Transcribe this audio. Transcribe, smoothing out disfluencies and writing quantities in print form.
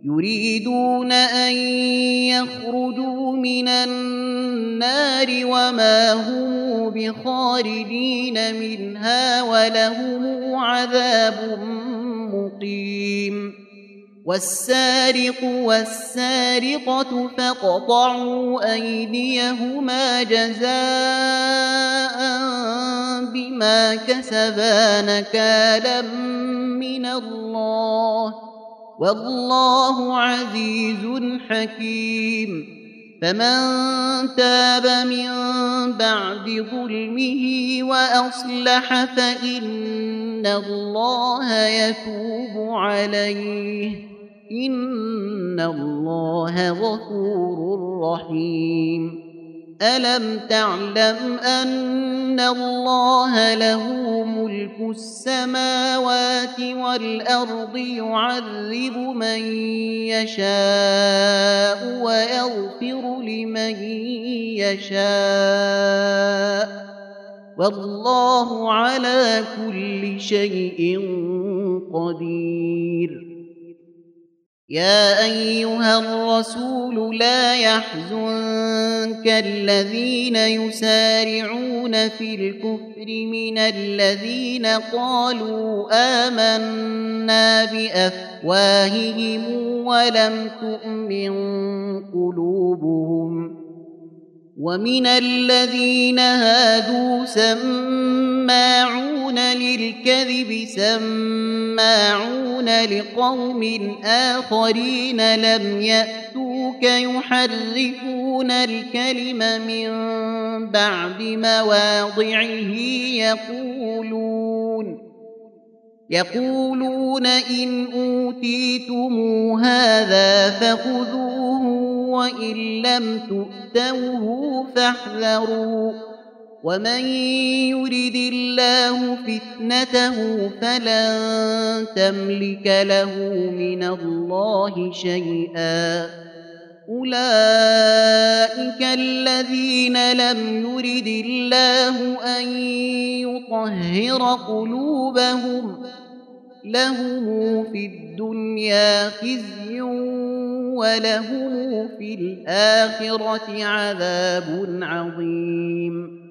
يريدون أن يخرجوا من النار وما هم بخارجين منها ولهم عذاب مقيم والسارق والسارقة فاقطعوا أيديهما جزاء بما كسبا نكالا من الله والله عزيز حكيم فمن تاب من بعد ظلمه وأصلح فإن الله يتوب عليه إن الله غفور رحيم ألم تعلم أن الله له ملك السماوات والأرض يعذب من يشاء ويغفر لمن يشاء والله على كل شيء قدير يا أيها الرسول لا يحزنك الذين يسارعون في الكفر من الذين قالوا آمنا بأفواههم ولم تؤمن قلوبهم ومن الذين هادوا سماعون للكذب سماعون لقوم آخرين لم يأتوك يحرفون الكلم من بعد مواضعه يقولون إن أوتيتم هذا فخذوه وإن لم تؤتوه فاحذروا ومن يرد الله فتنته فلن تملك له من الله شيئا أولئك الذين لم يرد الله أن يطهر قلوبهم لهم في الدنيا خزي ولهم في الآخرة عذاب عظيم